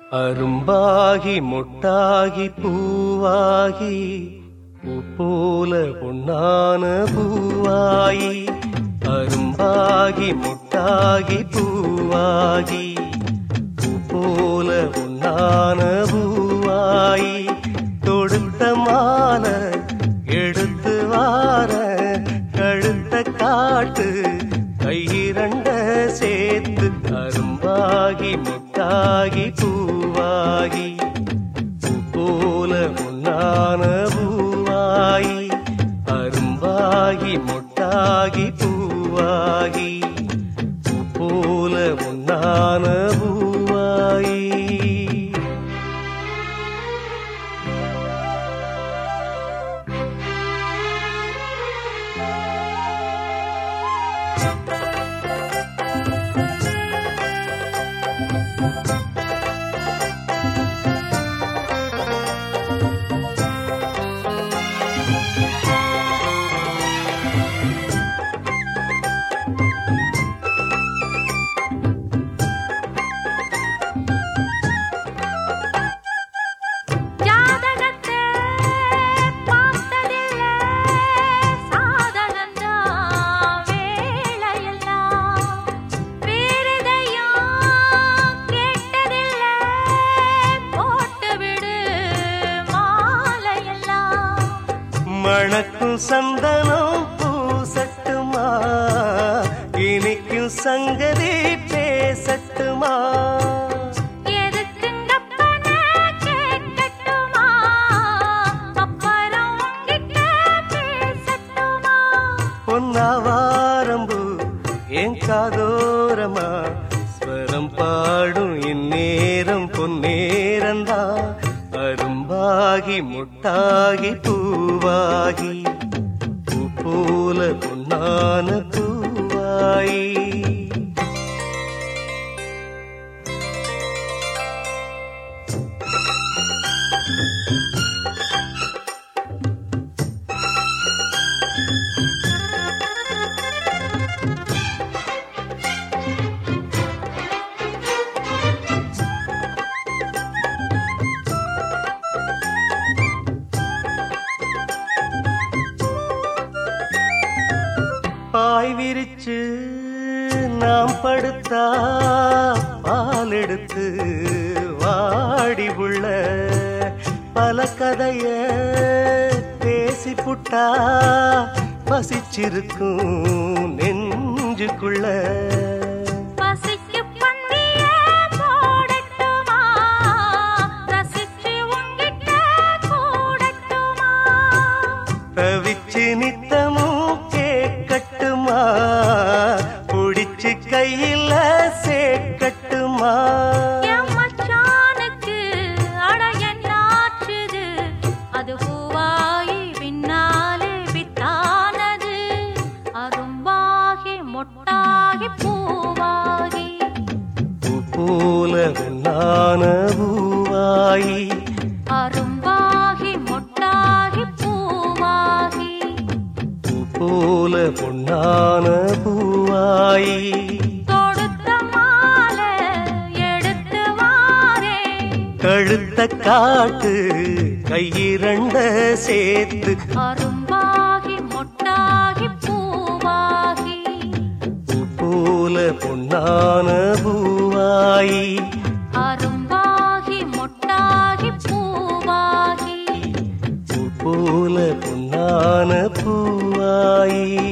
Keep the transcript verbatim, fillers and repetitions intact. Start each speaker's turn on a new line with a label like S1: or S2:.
S1: அரும்பாகி முட்டாகி பூவாகி பூ போல பொன்னான பூவாயி அரும்பாகி முட்டாகி பூவாகி பூ போல பொன்னான பூவாயி தொடுத்த மாலை எடுத்து வார கழுத்த காட்டு கையிரண்ட சேர்த்து அரும்பாகி முட்டாகி பூவாகி பூ போல பொன்னான பூவாயி அரும்பாகி முட்டாகி பூவாகி பூ போல பொன்னான பூவாயி. மணக்கும் சந்தனம் பூசட்டுமா இனிக்கும் சங்கதி பேசட்டுமா பொன்னாவாரம்பு என் காதோரமா ஸ்வரம் பாடும் இந்நேரம் பொன்னேரந்தா அரும்பாகி முட்டாகி பூவாகி பூ போல பொன்னான பூவாயி. பாய் விரிச்சு நாம் படுத்தா பால் எடுத்து வாடி உள்ள பல கதைய பேசி புட்டா பசிச்சிருக்கும் நெஞ்சுக்குள்ள தவிச்சு நித்தமும் கேட்கட்டுமா புடிச்சு கையில சேர்க்கட்டுமா
S2: அது பூவாயி பின்னாலே பித்தானது அரும்பாகி மொட்டாகி பூவாகி
S1: பூ போல பொன்னான பூவாயி
S2: அரும்பாகி மொட்டாகி பூவாகி
S1: பூ போல பொன்னான பூவாயி
S2: தொடுத்த மாலை எடுத்து வாரே
S1: கழுத்த காட்டு கையிரண்ட சேர்த்து
S2: அரும்பாகி மொட்டாகி பூவாகி
S1: பூ போல பொன்னான பூவாயி
S2: அரும்பாகி மொட்டாகி பூவாகி
S1: பூ போல பொன்னான பூவாயி.